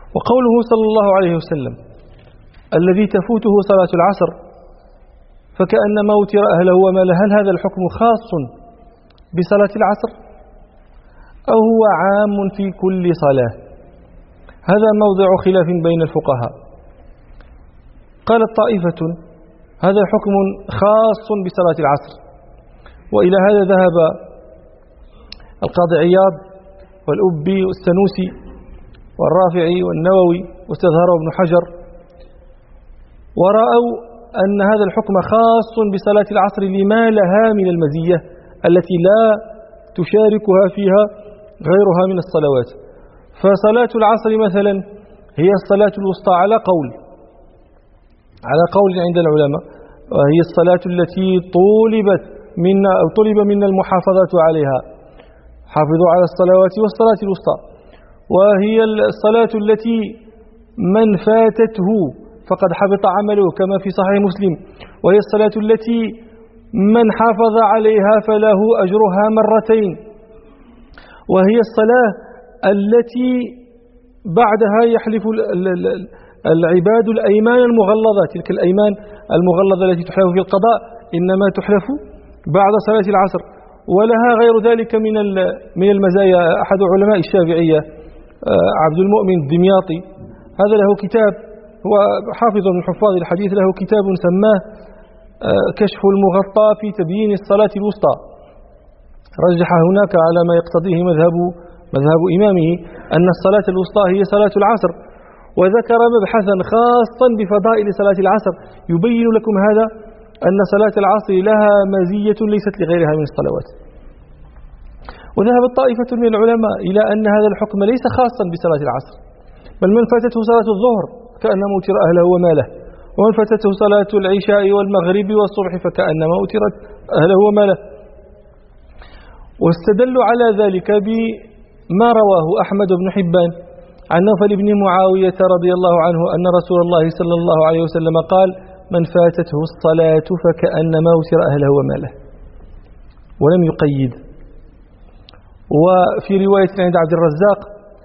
وقوله صلى الله عليه وسلم الذي تفوته صلاة العصر فكأنما أوتر أهله وماله، هل هذا الحكم خاص بصلاة العصر أو هو عام في كل صلاة؟ هذا موضع خلاف بين الفقهاء. قالت طائفة هذا حكم خاص بصلاة العصر، وإلى هذا ذهب القاضي عياض والأبي والسنوسي والرافعي والنووي واستظهره ابن حجر، ورأوا أن هذا الحكم خاص بصلاة العصر لما لها من المزية التي لا تشاركها فيها غيرها من الصلوات. فصلاة العصر مثلا هي الصلاة الوسطى على قول عند العلماء، وهي الصلاة التي طلب منا المحافظة عليها، حافظوا على الصلوات والصلاة الوسطى، وهي الصلاة التي من فاتته فقد حبط عمله كما في صحيح مسلم، وهي الصلاة التي من حافظ عليها فله أجرها مرتين، وهي الصلاة التي بعدها يحلف العباد الأيمان المغلظة. تلك الأيمان المغلظة التي تحلف في القضاء إنما تحلف بعد صلاة العصر، ولها غير ذلك من المزايا. أحد علماء الشافعية عبد المؤمن الدمياطي، هذا له كتاب، هو حافظ من حفاظ الحديث، له كتاب سماه كشف المغطى في تبيين الصلاة الوسطى، رجح هناك على ما يقتضيه مذهب إمامه أن الصلاة الوسطى هي صلاة العصر، وذكر مبحثا خاصا بفضائل صلاة العصر يبين لكم هذا، أن صلاة العصر لها مزية ليست لغيرها من الصلوات. وذهبت طائفة من العلماء إلى أن هذا الحكم ليس خاصا بصلاة العصر، بل من فاتته صلاة الظهر كأنما أوتر أهله وماله، ومن فاتته صلاة العشاء والمغرب والصبح فكأنما أوترت أهله وماله. واستدلوا على ذلك بما رواه أحمد بن حبان عن نوفل بن معاوية رضي الله عنه أن رسول الله صلى الله عليه وسلم قال من فاتته الصلاة فكأنما أوتر أهله وماله، ولم يقيد. وفي رواية عند عبد الرزاق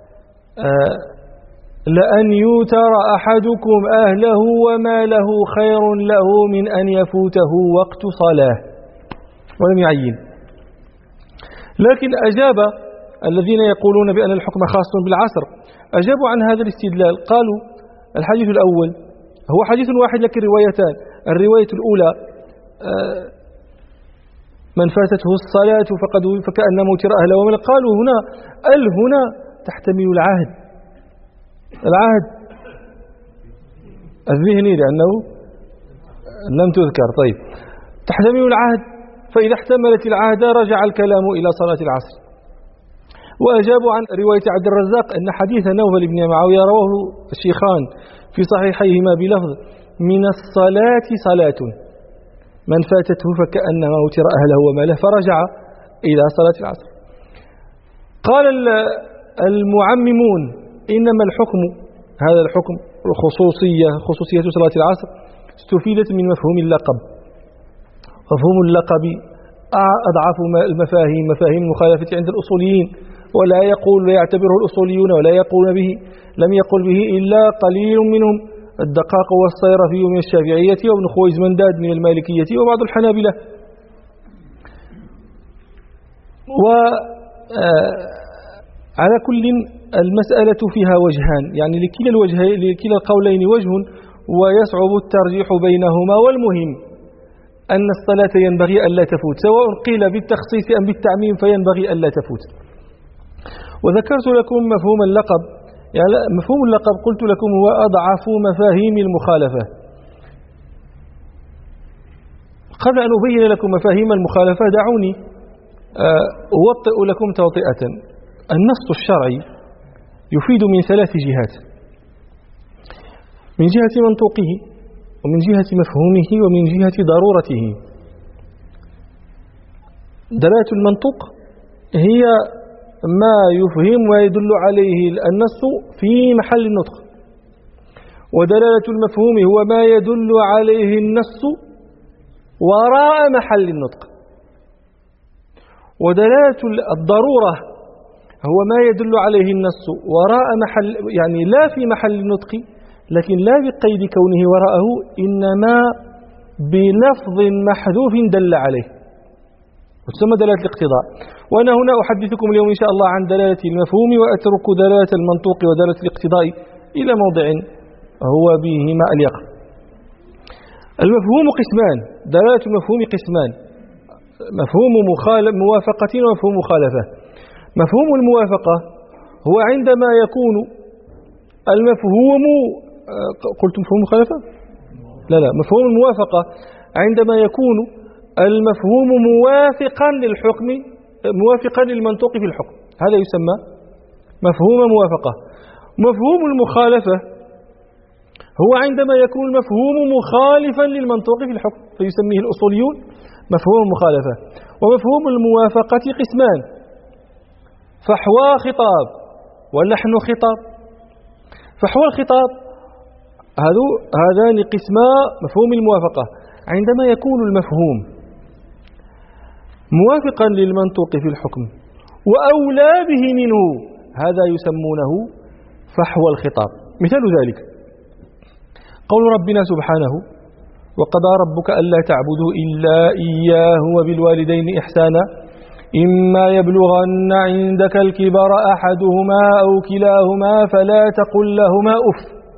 لأن يوتر أحدكم أهله وماله خير له من أن يفوته وقت صلاة، ولم يعين. لكن أجاب الذين يقولون بأن الحكم خاص بالعصر، أجابوا عن هذا الاستدلال، قالوا الحديث الأول هو حديث واحد لكن روايتان. الرواية الأولى من فاتته الصلاة فكأنما أوتر أهله وماله، قالوا هنا تحتمل العهد الذهني لأنه لم تذكر. طيب، تحتمل العهد، فإذا احتملت العهد رجع الكلام إلى صلاة العصر. وأجابوا عن رواية عبد الرزاق أن حديث نوفل بن معاوية رواه الشيخان في صحيحيهما بلفظ من الصلاة صلاة من فاتته فكأنما أوتر أهله وماله، فرجع إلى صلاة العصر. قال المعممون إنما الحكم، هذا الحكم خصوصية صلاة العصر استفيدت من مفهوم اللقب. مفهوم اللقب أضعف المفاهيم، مفاهيم المخالفة عند الأصوليين، ولا يعتبره الأصوليون ولا يقولون به، لم يقل به إلا قليل منهم، الدقاق والصيرفي من الشافعية وابن خويزمنداد من المالكية وبعض الحنابلة. وعلى كل المسألة فيها وجهان، يعني لكلا القولين وجه ويصعب الترجيح بينهما، والمهم أن الصلاة ينبغي ألا تفوت، سواء قيل بالتخصيص أم بالتعميم فينبغي ألا تفوت. وذكرت لكم مفهوم اللقب، يعني مفهوم اللقب قلت لكم هو أضعف مفاهيم المخالفة. قبل أن أبين لكم مفاهيم المخالفة دعوني أوطئ لكم توطئة. النص الشرعي يفيد من 3 جهات: من جهة منطوقه، ومن جهة مفهومه، ومن جهة ضرورته. دلالة المنطوق هي ما يفهم ويدل عليه النص في محل النطق، ودلالة المفهوم هو ما يدل عليه النص وراء محل النطق، ودلالة الضرورة هو ما يدل عليه النص وراء محل، يعني لا في محل النطق، لكن لا بقيد كونه وراءه، إنما بلفظ محذوف دل عليه، وتسمى دلالة الاقتضاء. وأنا هنا أحدثكم اليوم إن شاء الله عن دلالة المفهوم، وأترك دلالة المنطوق ودلالة الاقتضاء إلى موضع هو بهما أليق. المفهوم قسمان، دلالة المفهوم قسمان: مفهوم موافقة ومفهوم مخالفة. مفهوم الموافقة هو عندما يكون المفهوم، قلت مفهوم مخالفة؟ لا، مفهوم الموافقة عندما يكون المفهوم موافقا للحكم، موافقا للمنطوق في الحكم، هذا يسمى مفهوم موافقة. مفهوم المخالفة هو عندما يكون المفهوم مخالفا للمنطوق في الحكم، فيسميه الأصوليون مفهوم المخالفة. ومفهوم الموافقة قسمان: فحوى خطاب ولحن خطاب. فحوى الخطاب هذان قسما مفهوم الموافقة، عندما يكون المفهوم موافقا للمنطوق في الحكم وأولى به منه، هذا يسمونه فحوى الخطاب. مثال ذلك قول ربنا سبحانه: وقضى ربك ألا تعبدوا إلا إياه وبالوالدين إحسانا إما يبلغن عندك الكبر أحدهما أو كلاهما فلا تقل لهما أف.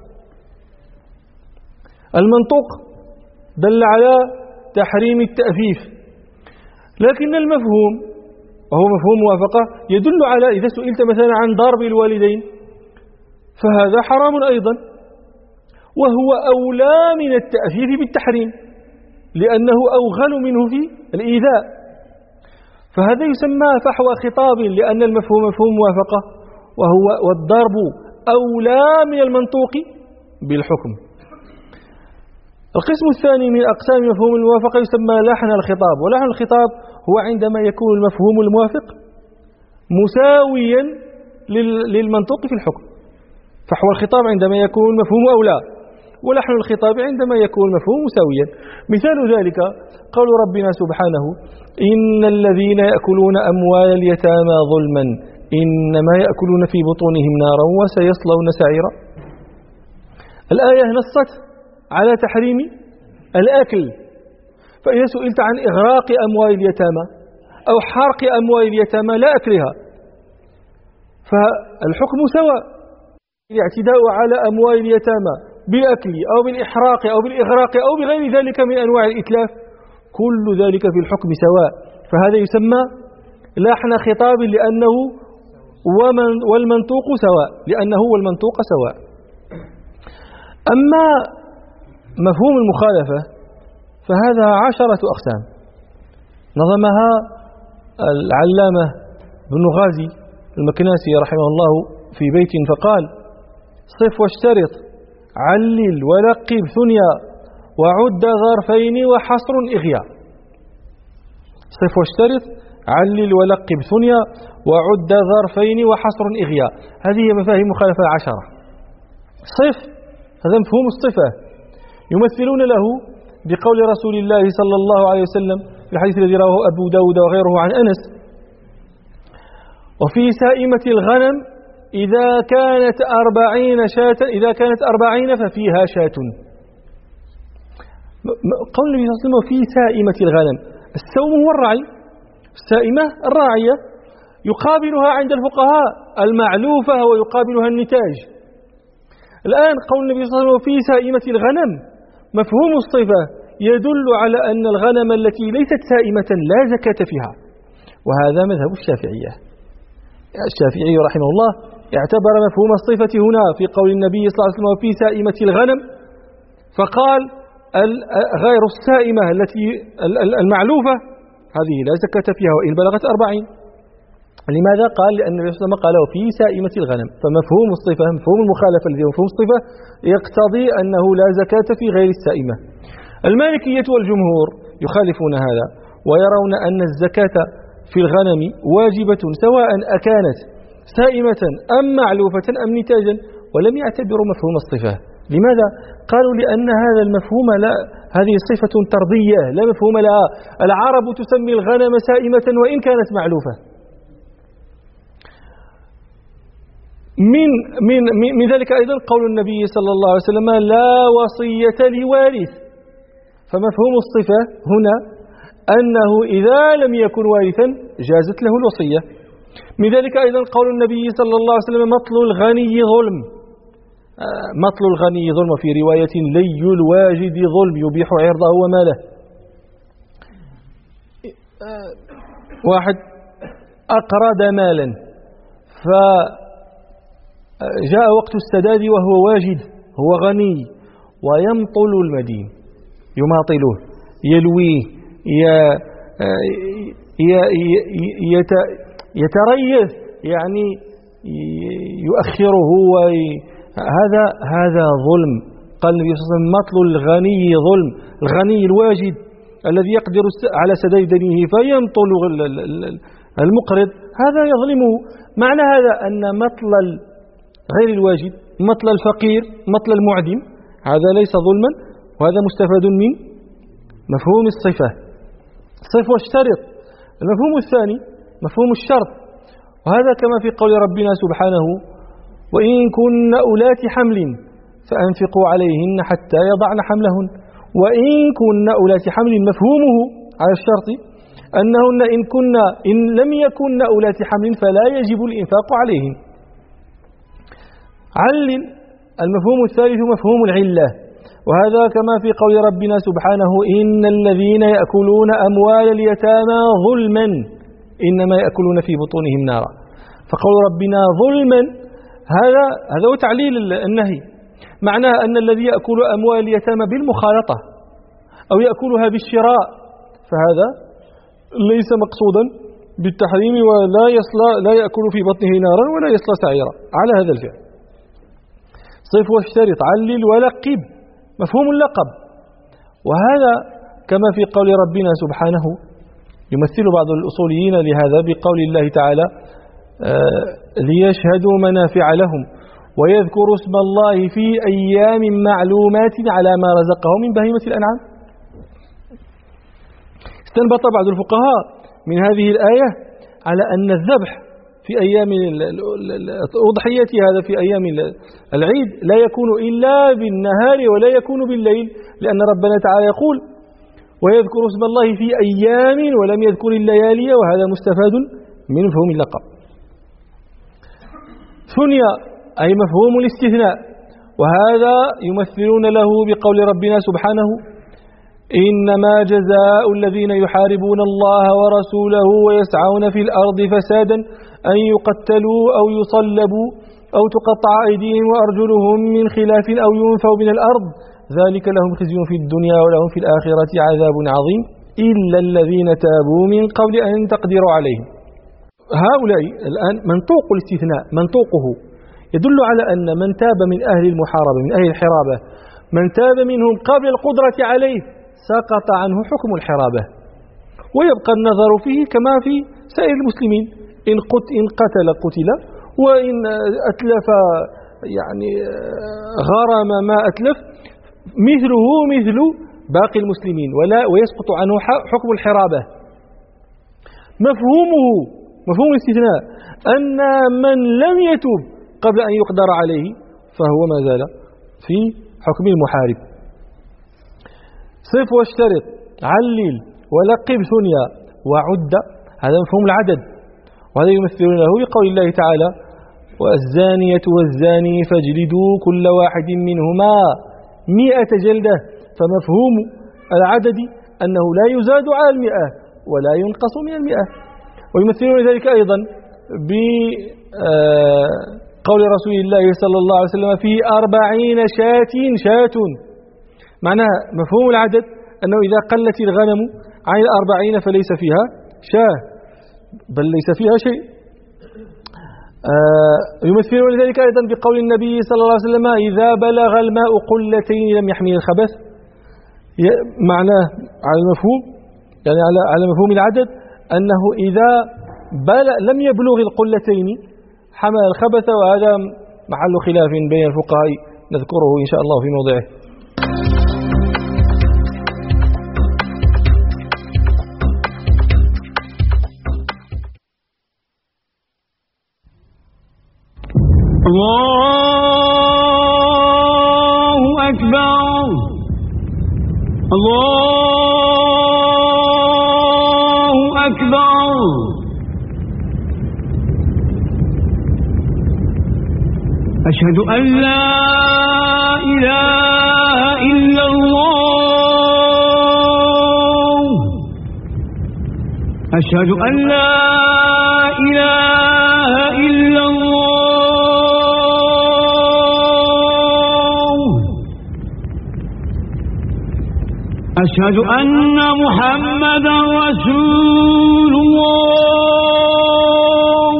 المنطوق دل على تحريم التأفيف، لكن المفهوم وهو مفهوم موافقة يدل على، إذا سئلت مثلا عن ضرب الوالدين فهذا حرام أيضا، وهو أولى من التأفيف بالتحريم لأنه أوغل منه في الإيذاء، فهذا يسمى فحوى خطاب، لأن المفهوم مفهوم موافقة والضرب أولى من المنطوق بالحكم. القسم الثاني من أقسام مفهوم الموافقة يسمى لحن الخطاب. ولحن الخطاب هو عندما يكون المفهوم الموافق مساويا للمنطوق في الحكم. فحوى الخطاب عندما يكون المفهوم أولى، ولحن الخطاب عندما يكون المفهوم مساويا. مثال ذلك قول ربنا سبحانه: إن الذين يأكلون أموال اليتامى ظلما إنما يأكلون في بطونهم نارا وسيصلون سعيرا. الآية نصت على تحريم الأكل، فإذا سئلت عن إغراق أموال اليتامى أو حرق أموال اليتامى لا أكلها، فالحكم سواء. الاعتداء على أموال اليتامى بالأكل أو بالإحراق أو بالإغراق أو بغير ذلك من أنواع الإتلاف، كل ذلك في الحكم سواء، فهذا يسمى لحن خطاب لأنه والمنطوق سواء، لأنه والمنطوق سواء. أما مفهوم المخالفة فهذا 10 أقسام نظمها العلامة ابن غازي المكناسي رحمه الله في بيت فقال: صف واشترط علل ولقب ثنيا وعد ظرفين وحصر إغياء. صف واشترط علل ولقب ثنيا وعد ظرفين وحصر إغياء، هذه مفاهيم مخالفة 10. صف هذا مفهوم الصفة، يمثلون له بقول رسول الله صلى الله عليه وسلم في الحديث الذي رواه أبو داود وغيره عن أنس: وفي سائمة الغنم إذا كانت 40 شاة، إذا كانت 40 ففيها شاة. قول النبي صلى الله عليه وسلم: وفي سائمة الغنم، السوم هو الرعي، السائمة الراعية، يقابلها عند الفقهاء المعلوفة ويقابلها النتاج. الآن قول النبي صلى الله عليه وسلم: وفي سائمة الغنم، مفهوم الصفة يدل على أن الغنم التي ليست سائمة لا زكاة فيها، وهذا مذهب الشافعية. الشافعي رحمه الله اعتبر مفهوم الصفة هنا في قول النبي صلى الله عليه وسلم: وفي سائمة الغنم، فقال غير السائمة التي المعلوفة هذه لا زكاة فيها وإن بلغت 40. لماذا؟ قال لأن النبي صلى الله عليه وسلم قال: وفي سائمة الغنم، فمفهوم الصفة، مفهوم المخالفة الذي هو مفهوم الصفة يقتضي أنه لا زكاة في غير السائمة. المالكية والجمهور يخالفون هذا ويرون أن الزكاة في الغنم واجبة سواء أكانت سائمة أم معلوفة أم نتاجا، ولم يعتبروا مفهوم الصفة. لماذا؟ قالوا لأن هذا المفهوم لا، هذه صفة ترضية لا مفهوم لها. العرب تسمي الغنم سائمة وإن كانت معلوفة. من ذلك أيضا قول النبي صلى الله عليه وسلم لا وصية لوارث. فمفهوم الصفة هنا أنه إذا لم يكن وارثا جازت له الوصية. من ذلك أيضا قول النبي صلى الله عليه وسلم مطل الغني ظلم. مطل الغني ظلم، في رواية لي الواجد ظلم يبيح عرضه وماله. واحد أقرض مالا فجاء وقت السداد وهو واجد، هو غني، ويمطل المدين، يماطله، يلويه، يتريث، يعني يؤخره، هذا ظلم. قال النبي صلى الله عليه وسلم مطل الغني ظلم. الغني الواجد الذي يقدر على سداد دينه فيمطل المقرض، هذا يظلمه. معنى هذا أن مطل غير الواجد، مطل الفقير، مطل المعدم، هذا ليس ظلما، وهذا مستفاد من مفهوم الصفة. صف واشترط. المفهوم الثاني مفهوم الشرط، وهذا كما في قول ربنا سبحانه وإن كن أولات حمل فأنفقوا عليهن حتى يضعن حملهن. وإن كن أولات حمل مفهومه على الشرط أنهن إن لم يكن أولات حمل فلا يجب الإنفاق عليهن. علل. المفهوم الثالث مفهوم العلة، وهذا كما في قول ربنا سبحانه إن الذين يأكلون أموال اليتامى ظلما إنما يأكلون في بطونهم نارا. فقول ربنا ظلما هذا هو تعليل النهي. معناه أن الذي يأكل أموال اليتامى بالمخالطة أو يأكلها بالشراء فهذا ليس مقصودا بالتحريم، لا يأكل في بطنه نارا ولا يصلى سعيرا على هذا الفعل. صف واشترط. علل ولقب. مفهوم اللقب، وهذا كما في قول ربنا سبحانه يمثل بعض الأصوليين لهذا بقول الله تعالى ليشهدوا منافع لهم ويذكروا اسم الله في أيام معلومات على ما رزقهم من بهيمة الأنعام. استنبط بعض الفقهاء من هذه الآية على أن الذبح في أيام الأضحية هذا في أيام العيد لا يكون إلا بالنهار ولا يكون بالليل، لأن ربنا تعالى يقول ويذكر اسم الله في أيام ولم يذكر الليالي، وهذا مستفاد من مفهوم اللقب. ثنيا أي مفهوم الاستثناء، وهذا يمثلون له بقول ربنا سبحانه إنما جزاء الذين يحاربون الله ورسوله ويسعون في الأرض فسادا أن يقتلوا أو يصلبوا أو تقطع أيديهم وأرجلهم من خلاف أو ينفوا من الأرض ذلك لهم خزي في الدنيا ولهم في الآخرة عذاب عظيم إلا الذين تابوا من قبل أن تقدروا عليهم. هؤلاء الآن منطوق الاستثناء، منطوقه يدل على أن من تاب من أهل المحاربة من أهل الحرابة، من تاب منهم قبل القدرة عليه سقط عنه حكم الحرابة، ويبقى النظر فيه كما في سائر المسلمين، إن قتل قتل، وإن أتلف يعني غرم ما أتلف مثله مثل باقي المسلمين ويسقط عنه حكم الحرابة. مفهوم الاستثناء أن من لم يتوب قبل أن يقدر عليه فهو ما زال في حكم المحارب. صف واشترط. علل ولقب ثنيا وعد، هذا مفهوم العدد، وهذا يمثل له بقول الله تعالى والزانية والزاني فاجلدوا كل واحد منهما 100 جلدة. فمفهوم العدد أنه لا يزاد على 100 ولا ينقص من 100. ويمثلون ذلك أيضا بقول رسول الله صلى الله عليه وسلم في 40 شاة. معناها مفهوم العدد أنه إذا قلت الغنم عن 40 فليس فيها شاة بل ليس فيها شيء. يمثلون ذلك أيضا بقول النبي صلى الله عليه وسلم إذا بلغ الماء قلتين لم يحمل الخبث. معناه على المفهوم يعني على مفهوم العدد أنه إذا لم يبلغ القلتين حمل الخبث، وهذا محل خلاف بين الفقهاء نذكره إن شاء الله في موضعه. الله أكبر الله أكبر أشهد أن لا إله إلا الله أشهد أن لا إله إلا الله أشهد أن محمدا رسول الله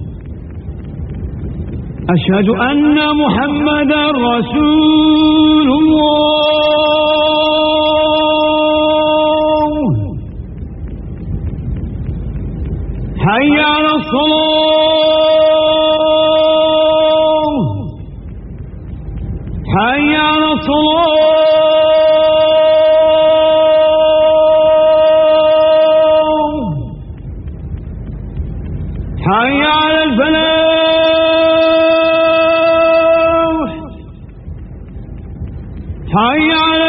أشهد أن محمدا رسول الله حي على الصلاة حي على الصلاة حي على الفلاح حي على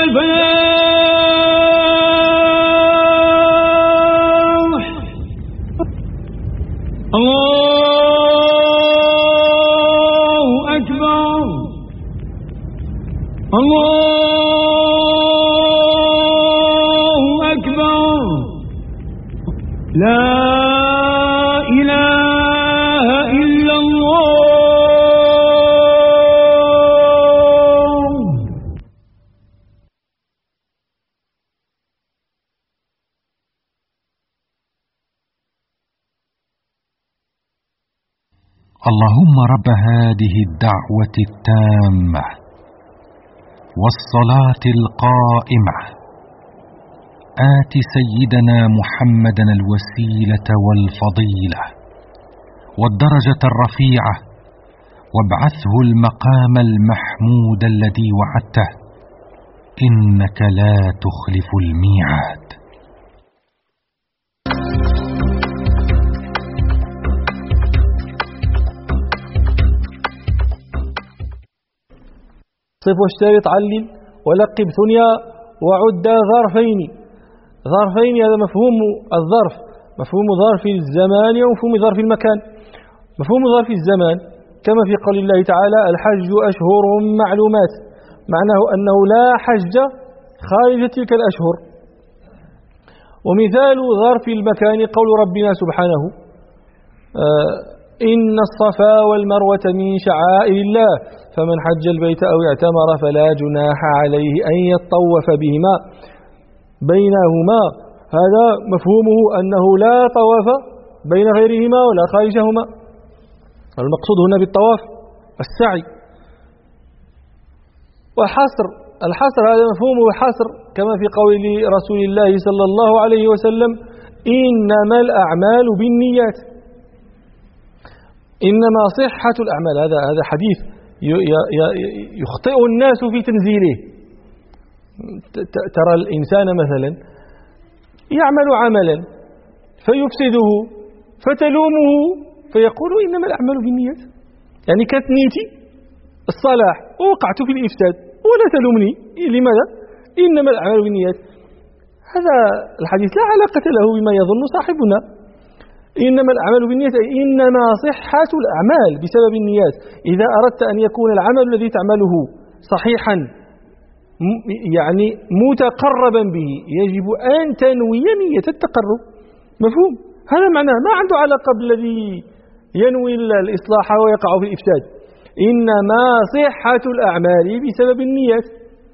الفلاح الله أكبر الله أكبر لا إله إلا الله اللهم رب هذه الدعوة التامة والصلاة القائمة آت سيدنا محمدا الوسيلة والفضيلة والدرجة الرفيعة وابعثه المقام المحمود الذي وعدته إنك لا تخلف الميعاد. صف واشترط علل ولقب ثنيا وعد ظرفين. ظرفين هذا مفهوم الظرف، مفهوم ظرف الزمان ومفهوم ظرف المكان. مفهوم ظرف الزمان كما في قول الله تعالى الحج أشهر معلومات، معناه أنه لا حج خارج تلك الأشهر. ومثال ظرف المكان قول ربنا سبحانه إن الصفا والمروة من شعائر الله فمن حج البيت أو اعتمر فلا جناح عليه أن يطوف بهما بينهما. هذا مفهومه أنه لا طواف بين غيرهما ولا خارجهما. المقصود هنا بالطواف السعي. وحصر الحصر هذا مفهومه حصر كما في قول رسول الله صلى الله عليه وسلم إنما الأعمال بالنيات. إنما صحة الأعمال، هذا حديث يخطئ الناس في تنزيله. ترى الإنسان مثلا يعمل عملا فيفسده فتلومه فيقول إنما الأعمال بالنيات، يعني كانت نيتي الصلاح ووقعت في الإفساد ولا تلومني، لماذا؟ إنما الأعمال بالنيات. هذا الحديث لا علاقة له بما يظن صاحبنا. إنما الأعمال بالنيات أي إنما صحة الأعمال بسبب النيات. إذا أردت أن يكون العمل الذي تعمله صحيحا يعني متقربا به يجب أن تنوي نية التقرب. مفهوم؟ هذا معناه ما عنده علاقة بالذي ينوي الإصلاح ويقع في الإفساد. إنما صحة الأعمال بسبب النيات.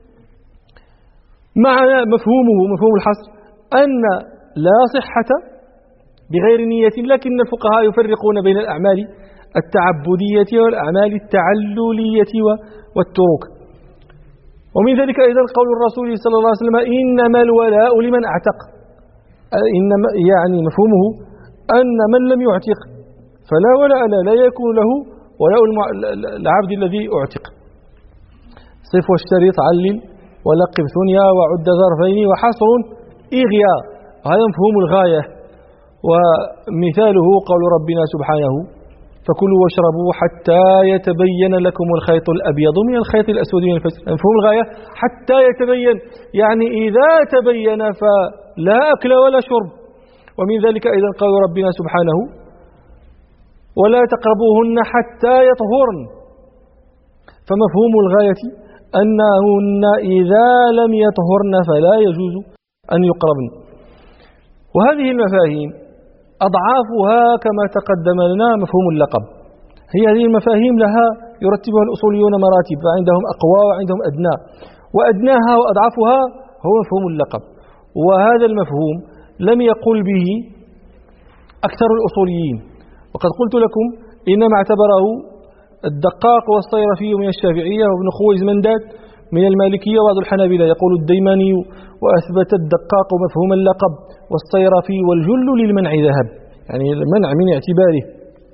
معنى مفهومه مفهوم الحصر أن لا صحة بغير نية، لكن الفقهاء يفرقون بين الأعمال التعبدية والأعمال التعللية والتروك. ومن ذلك أيضا قول الرسول صلى الله عليه وسلم إنما الولاء لمن أعتق. إنما يعني مفهومه أن من لم يعتق فلا ولاء لا يكون له ولاء العبد الذي أعتق. صف واشترط علل ولقب ثنيا وعد ظرفين وحصر إغيا، هذا مفهوم الغاية. ومثاله قول ربنا سبحانه فكلوا واشربوا حتى يتبين لكم الخيط الأبيض من الخيط الأسود من الفجر. مفهوم الغاية حتى يتبين، يعني إذا تبين فلا أكل ولا شرب. ومن ذلك أيضا قال ربنا سبحانه ولا تقربوهن حتى يطهرن، فمفهوم الغاية أنهن إذا لم يطهرن فلا يجوز أن يقربن. وهذه المفاهيم أضعافها كما تقدم لنا مفهوم اللقب. هذه المفاهيم لها يرتبها الأصوليون مراتب، فعندهم أقوى وعندهم أدنى، وأدناها وأضعافها هو مفهوم اللقب. وهذا المفهوم لم يقل به أكثر الأصوليين، وقد قلت لكم إنما اعتبره الدقاق والصيرفي من الشافعية وابن خويز منداد من المالكية وبعض الحنابلة. يقول الديماني وأثبت الدقاق مفهوم اللقب والصيرفي والجل للمنع ذهب، يعني المنع من اعتباره،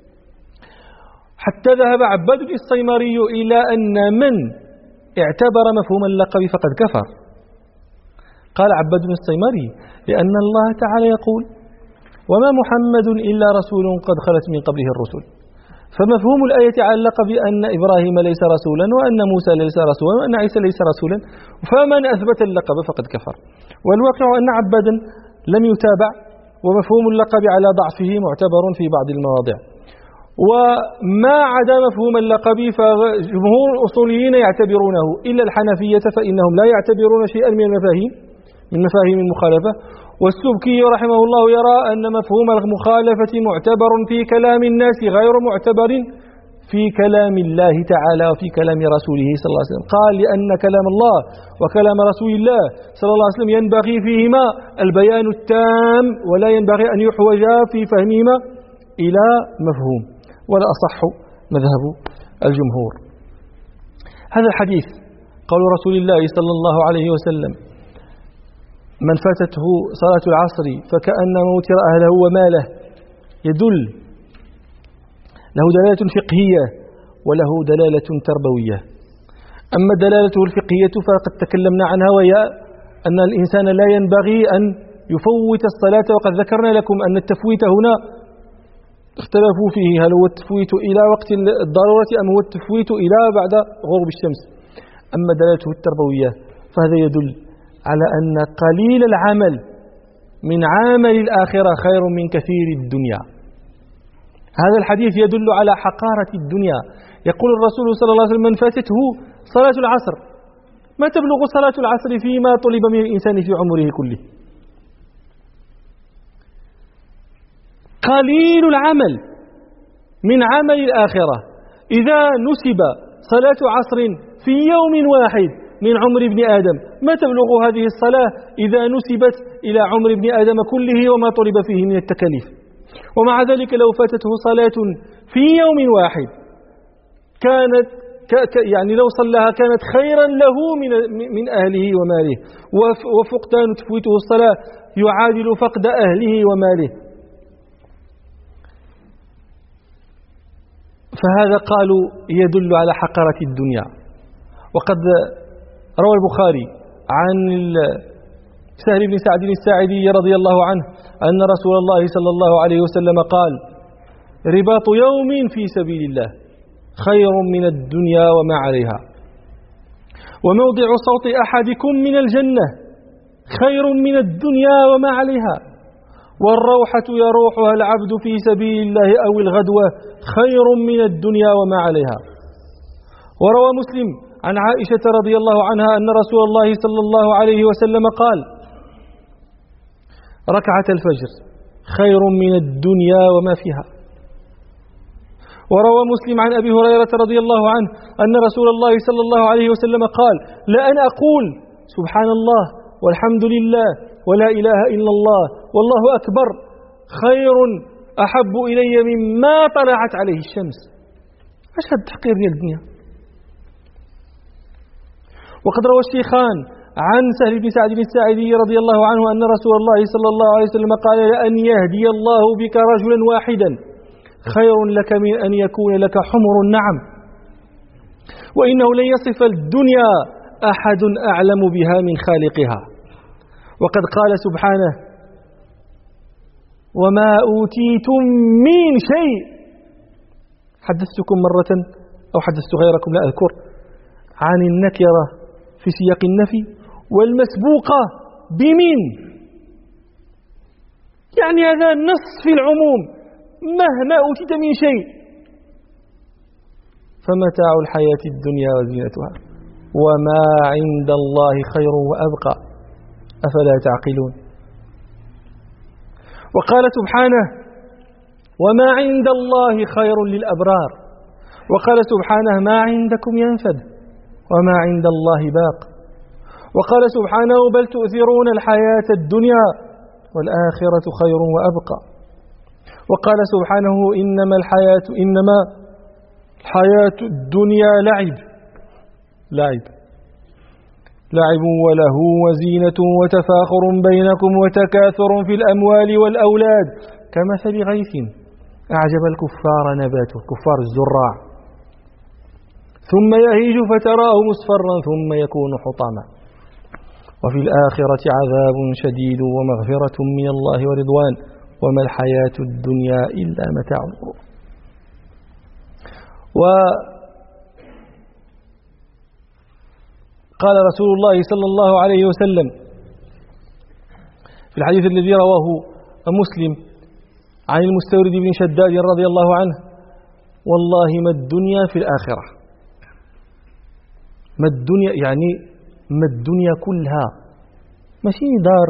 حتى ذهب عباد الصيمري إلى أن من اعتبر مفهوم اللقب فقد كفر. قال عباد الصيمري لأن الله تعالى يقول وما محمد إلا رسول قد خلت من قبله الرسل، فمفهوم الآية على اللقب أن إبراهيم ليس رسولا وأن موسى ليس رسولا وأن عيسى ليس رسولا، فمن أثبت اللقب فقد كفر. والواقع أن عبادا لم يتابع، ومفهوم اللقب على ضعفه معتبر في بعض المواضع. وما عدا مفهوم اللقب فجمهور الأصوليين يعتبرونه إلا الحنفية، فإنهم لا يعتبرون شيئا من مفاهيم المخالفة. والسبكي رحمه الله يرى أن مفهوم المخالفة معتبر في كلام الناس غير معتبر في كلام الله تعالى وفي كلام رسوله صلى الله عليه وسلم. قال لأن كلام الله وكلام رسول الله صلى الله عليه وسلم ينبغي فيهما البيان التام، ولا ينبغي أن يحوجا في فهمهما إلى مفهوم، ولا أصح مذهب الجمهور. هذا الحديث قول رسول الله صلى الله عليه وسلم من فاتته صلاة العصر فكأنما وتر أهله وماله يدل له دلالة فقهية وله دلالة تربوية. أما دلالته الفقهية فقد تكلمنا عنها، وهي أن الإنسان لا ينبغي أن يفوت الصلاة، وقد ذكرنا لكم أن التفويت هنا اختلفوا فيه، هل هو التفويت إلى وقت الضرورة أم هو التفويت إلى بعد غروب الشمس. أما دلالته التربوية فهذا يدل على أن قليل العمل من عمل الآخرة خير من كثير الدنيا. هذا الحديث يدل على حقارة الدنيا. يقول الرسول صلى الله عليه وسلم من فاتته صلاة العصر، ما تبلغ صلاة العصر فيما طلب من الإنسان في عمره كله؟ قليل العمل من عمل الآخرة إذا نسب صلاة عصر في يوم واحد من عمر ابن آدم، ما تبلغ هذه الصلاة إذا نسبت إلى عمر ابن آدم كله وما طلب فيه من التكاليف؟ ومع ذلك لو فاتته صلاة في يوم واحد كانت يعني لو صلاها كانت خيرا له من أهله وماله، وفقدان تفويته الصلاة يعادل فقد أهله وماله. فهذا قالوا يدل على حقارة الدنيا. وقد روى البخاري عن سهل بن سعد الساعدي رضي الله عنه أن رسول الله صلى الله عليه وسلم قال رباط يوم في سبيل الله خير من الدنيا وما عليها، وموضع صوت أحدكم من الجنة خير من الدنيا وما عليها، والروحة يروحها العبد في سبيل الله أو الغدوة خير من الدنيا وما عليها. وروى مسلم عن عائشة رضي الله عنها أن رسول الله صلى الله عليه وسلم قال ركعة الفجر خير من الدنيا وما فيها. وروى مسلم عن أبي هريرة رضي الله عنه أن رسول الله صلى الله عليه وسلم قال لأن أقول سبحان الله والحمد لله ولا إله إلا الله والله أكبر خير أحب إلي مما طلعت عليه الشمس. أشهد تحقير ديال الدنيا. وقد روى الشيخان عن سهل بن سعد الساعدي رضي الله عنه أن رسول الله صلى الله عليه وسلم قال لأن يهدي الله بك رجلا واحدا خير لك من أن يكون لك حمر النعم، وإنه لن يصف الدنيا أحد أعلم بها من خالقها. وقد قال سبحانه وما أوتيتم من شيء حدثتكم مرة أو حدثت غيركم لا أذكر عن النكرة في سياق النفي والمسبوقة بمن، يعني هذا النص في العموم مهما أوتيت من شيء، فمتاع الحياة الدنيا وزينتها وما عند الله خير وأبقى أفلا تعقلون. وقال سبحانه وما عند الله خير للأبرار، وقال سبحانه ما عندكم ينفد وما عند الله باق، وقال سبحانه بل تؤثرون الحياة الدنيا والآخرة خير وأبقى، وقال سبحانه إنما الحياة الدنيا لعب وله وزينة وتفاخر بينكم وتكاثر في الأموال والأولاد كمثل غيث أعجب الكفار نباته، كفار الزراع، ثم يهيج فتراه مصفرا ثم يكون حطاما، وفي الآخرة عذاب شديد ومغفرة من الله ورضوان وما الحياة الدنيا إلا متاع الغرور. وقال رسول الله صلى الله عليه وسلم في الحديث الذي رواه مسلم عن المستورد بن شداد رضي الله عنه والله ما الدنيا في الآخرة، ما الدنيا يعني ما الدنيا كلها، ماشي دار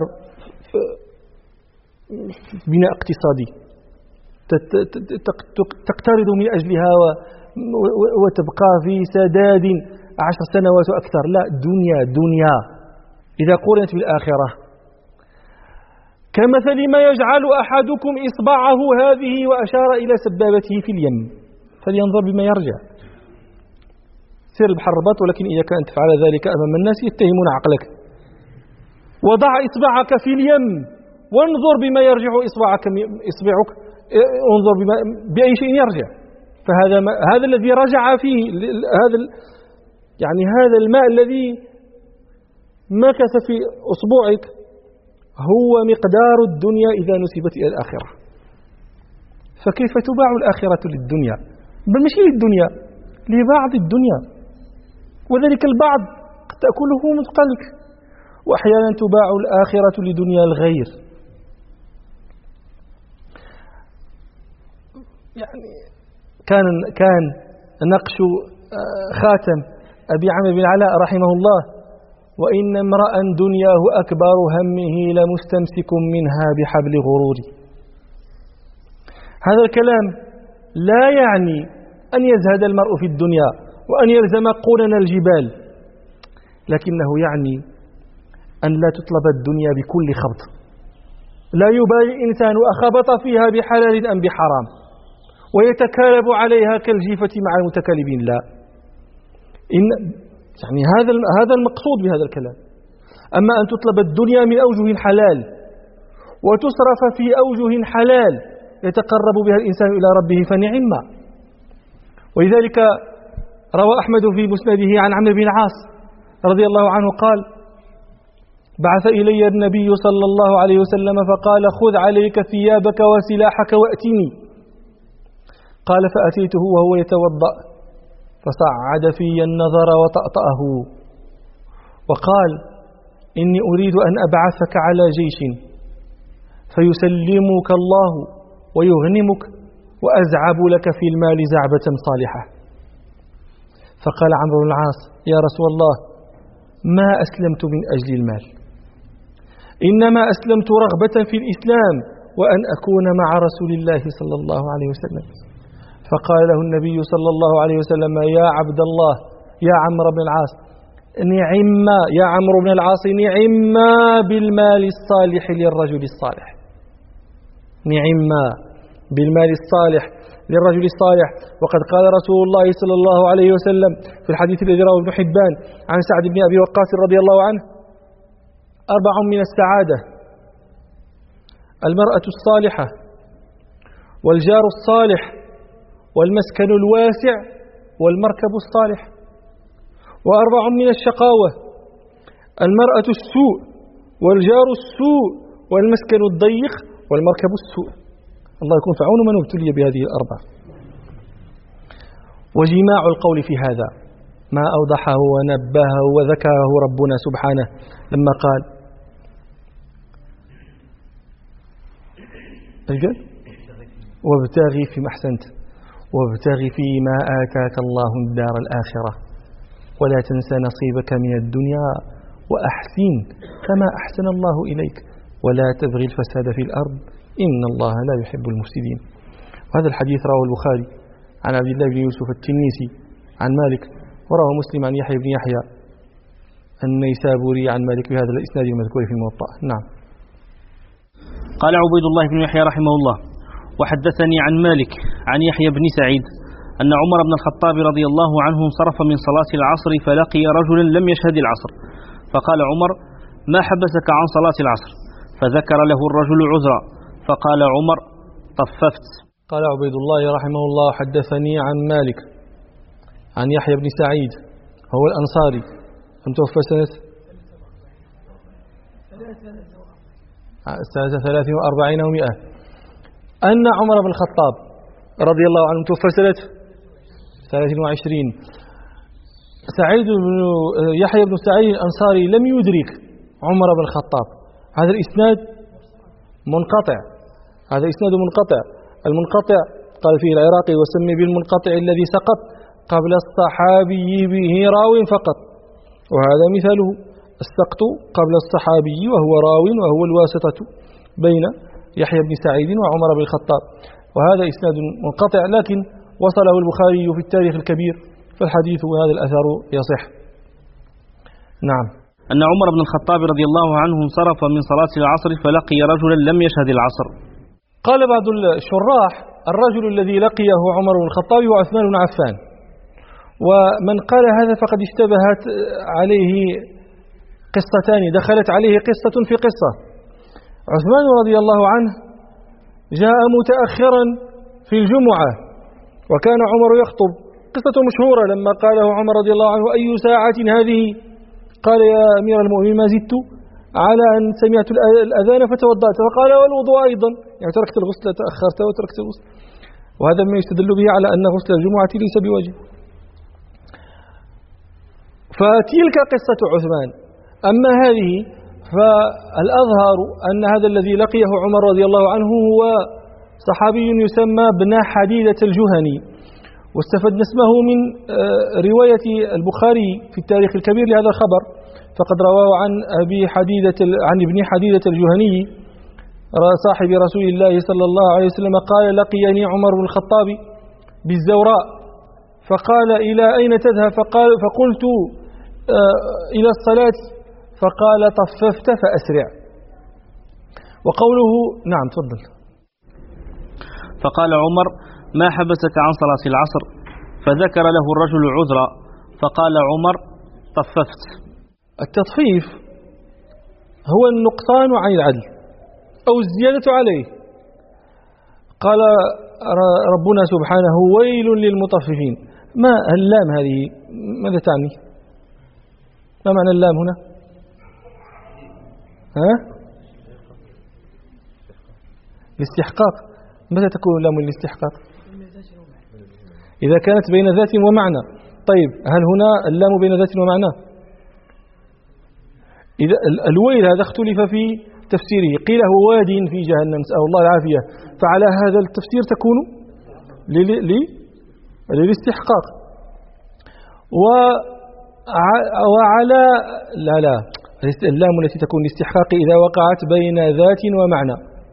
بناء اقتصادي تقترض من أجلها وتبقى في سداد 10 سنوات وأكثر، لا دنيا إذا قرنت بالآخرة كمثل ما يجعل أحدكم إصبعه هذه وأشار إلى سبابته في اليم فلينظر بما يرجع. سير البحر رباط، ولكن إياك أن تفعل ذلك أمام الناس يتهمون عقلك. وضع إصبعك في اليم وانظر بما يرجع إصبعك، انظر بأي شيء يرجع. هذا الذي رجع فيه هذا الماء الذي مكث في أصبعك هو مقدار الدنيا إذا نسبت إلى الآخرة. فكيف تباع الآخرة للدنيا؟ بل مش للدنيا، لبعض الدنيا، وذلك البعض قد تأكله مثقلك، وأحيانا تباع الآخرة لدنيا الغير. كان نقش خاتم أبي عمرو بن العلاء رحمه الله وإن امرأ دنياه أكبر همه لمستمسك منها بحبل غرور. هذا الكلام لا يعني أن يزهد المرء في الدنيا وأن يلزم قرن الجبال، لكنه يعني أن لا تطلب الدنيا بكل خبط، لا يبالي الإنسان أخبط فيها بحلال أم بحرام ويتكالب عليها كالجيفة مع المتكالبين، لا، هذا المقصود بهذا الكلام. أما أن تطلب الدنيا من أوجه حلال وتصرف في أوجه حلال يتقرب بها الإنسان إلى ربه فنعم. ولذلك روى أحمد في مسنده عن عمرو بن العاص رضي الله عنه قال بعث إلي النبي صلى الله عليه وسلم فقال خذ عليك ثيابك وسلاحك وأتني. قال فأتيته وهو يتوضأ فصعد في النظر وطأطأه وقال إني أريد أن أبعثك على جيش فيسلمك الله ويغنمك وأزعب لك في المال زعبة صالحة. فقال عمرو بن العاص يا رسول الله ما أسلمت من أجل المال، إنما أسلمت رغبة في الإسلام وأن أكون مع رسول الله صلى الله عليه وسلم. فقال له النبي صلى الله عليه وسلم يا عبد الله يا عمرو بن العاص نعم يا عمرو بن العاص نعم بالمال الصالح للرجل الصالح، نعم بالمال الصالح للرجل الصالح. وقد قال رسول الله صلى الله عليه وسلم في الحديث الذي رواه ابن حبان عن سعد بن أبي وقاص رضي الله عنه 4 من السعادة: المرأة الصالحة والجار الصالح والمسكن الواسع والمركب الصالح. 4 من الشقاوة: المرأة السوء والجار السوء والمسكن الضيق والمركب السوء. الله يكون في عون من ابتلي بهذه ال4. وجماع القول في هذا ما أوضحه ونبهه وذكره ربنا سبحانه لما قال وابتغي فيما أحسنت وابتغي فيما آتاك الله الدار الآخرة ولا تنسى نصيبك من الدنيا وأحسن كما أحسن الله إليك ولا تبغي الفساد في الأرض إن الله لا يحب المفسدين. وهذا الحديث رواه البخاري عن عبد الله بن يوسف التنيسي عن مالك، ورواه مسلم عن يحيى بن يحيى النيسابوري عن مالك بهذا الإسناد المذكور في الموطأ. نعم. قال عبيد الله بن يحيى رحمه الله: وحدثني عن مالك عن يحيى بن سعيد أن عمر بن الخطاب رضي الله عنه انصرف من صلاة العصر فلقي رجلا لم يشهد العصر، فقال عمر: ما حبسك عن صلاة العصر؟ فذكر له الرجل عذرا، فقال عمر: طففت. قال عبيد الله رحمه الله: حدثني عن مالك عن يحيى بن سعيد هو الأنصاري المتوفى سنة 43 و100 أن عمر بن الخطاب رضي الله عنه توفى سنة 23. سعيد بن يحيى بن سعيد الأنصاري لم يدرك عمر بن الخطاب. هذا الإسناد منقطع، هذا إسناد منقطع. المنقطع قال فيه العراقي: وسمي بالمنقطع الذي سقط قبل الصحابي به راو فقط. وهذا مثاله السقط قبل الصحابي وهو راو وهو الواسطة بين يحيى بن سعيد وعمر بن الخطاب. وهذا إسناد منقطع لكن وصله البخاري في التاريخ الكبير، فالحديث وهذا الأثر يصح. نعم. أن عمر بن الخطاب رضي الله عنه انصرف من صلاة العصر فلقي رجلا لم يشهد العصر. قال بعض الشراح: الرجل الذي لقيه عمر بن الخطاب وعثمان بن عفان. ومن قال هذا فقد اشتبهت عليه قصتان، دخلت عليه قصة في قصة. عثمان رضي الله عنه جاء متأخرا في الجمعة وكان عمر يخطب، قصة مشهورة لما قاله عمر رضي الله عنه: أي ساعة هذه؟ قال: يا أمير المؤمنين ما زدت على أن سمعت الأذان فتوضأت. فقال: والوضوء أيضا، يعني تركت الغسل، تأخرت وتركت الغسل. وهذا ما يستدل به على أن غسل الجمعة ليس بواجب. فتلك قصة عثمان. أما هذه فالأظهر أن هذا الذي لقيه عمر رضي الله عنه هو صحابي يسمى ابن حديدة الجهني، واستفدنا اسمه من رواية البخاري في التاريخ الكبير لهذا الخبر، فقد رواه عن ابن حديدة الجهني صاحب رسول الله صلى الله عليه وسلم قال: لقيني عمر بن الخطاب بالزوراء فقال: إلى أين تذهب؟ فقلت: إلى الصلاة. فقال: طففت فأسرع. وقوله نعم تفضل. فقال عمر: ما حبسك عن صلاة العصر؟ فذكر له الرجل عذرا، فقال عمر: طففت. التطفيف هو النقصان عن العدل أو الزيادة عليه. قال ربنا سبحانه: ويل للمطففين. ما اللام هذه ماذا تعني؟ ما معنى اللام هنا؟ الاستحقاق. متى تكون اللام الاستحقاق؟ إذا كانت بين ذات ومعنى. طيب هل هنا اللام بين ذات ومعنى؟ إذا الويل هذا اختلف في تفسيره، قيل هو واد في جهنم نسأل الله العافية، فعلى هذا التفسير تكون للاستحقاق. وعلى لا اللام التي تكون للاستحقاق إذا وقعت بين ذات ومعنى.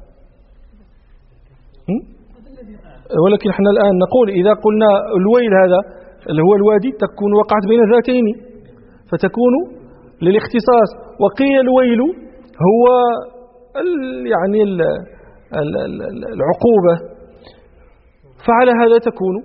ولكن احنا الآن نقول إذا قلنا الويل هذا اللي هو الوادي تكون وقعت بين ذاتين فتكون للاختصاص. وقيل الويل هو يعني العقوبة، فعلى هذا تكون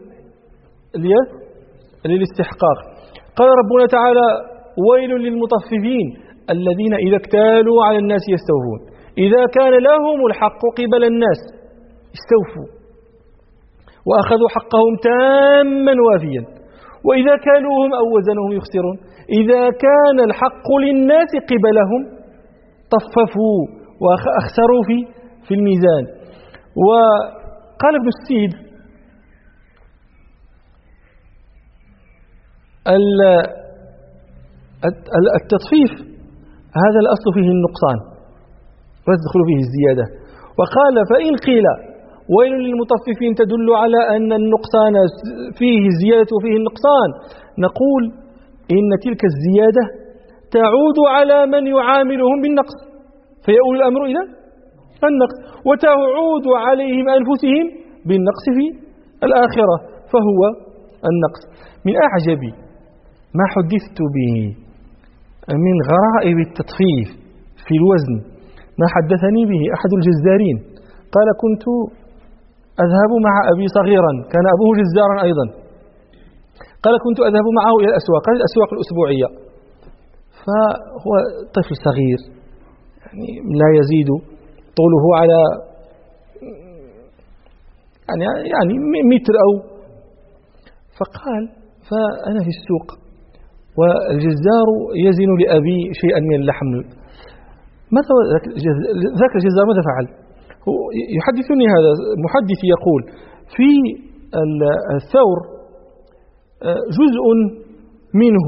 للاستحقاق. قال ربنا تعالى: ويل للمطففين الذين إذا اكتالوا على الناس يستوفون. إذا كان لهم الحق قبل الناس استوفوا وأخذوا حقهم تاما وافيا، وإذا كالوهم أو وزنهم يخسرون. إذا كان الحق للناس قبلهم طففوا وأخسروا في الميزان. وقال ابن السيد: التطفيف هذا الأصل فيه النقصان وتدخل فيه الزيادة. وقال فإن قيل ويل للمطففين تدل على أن النقصان فيه الزيادة وفيه النقصان، نقول إن تلك الزيادة تعود على من يعاملهم بالنقص فيؤول الأمر إلى النقص، وتعود عليهم أنفسهم بالنقص في الآخرة فهو النقص. من أعجب ما حدثت به من غرائب التطفيف في الوزن ما حدثني به أحد الجزارين، قال كنت أذهب مع أبي صغيرا، كان أبوه جزارا أيضا، قال كنت أذهب معه إلى الأسواق، هذه الأسواق الأسبوعية، فهو طفل صغير يعني لا يزيد طوله على يعني متر أو، فقال فأنا في السوق والجزار يزن لأبي شيئا من اللحم، ماذا ذاك الجزار ماذا فعل؟ يحدثني هذا محدث يقول في الثور جزء منه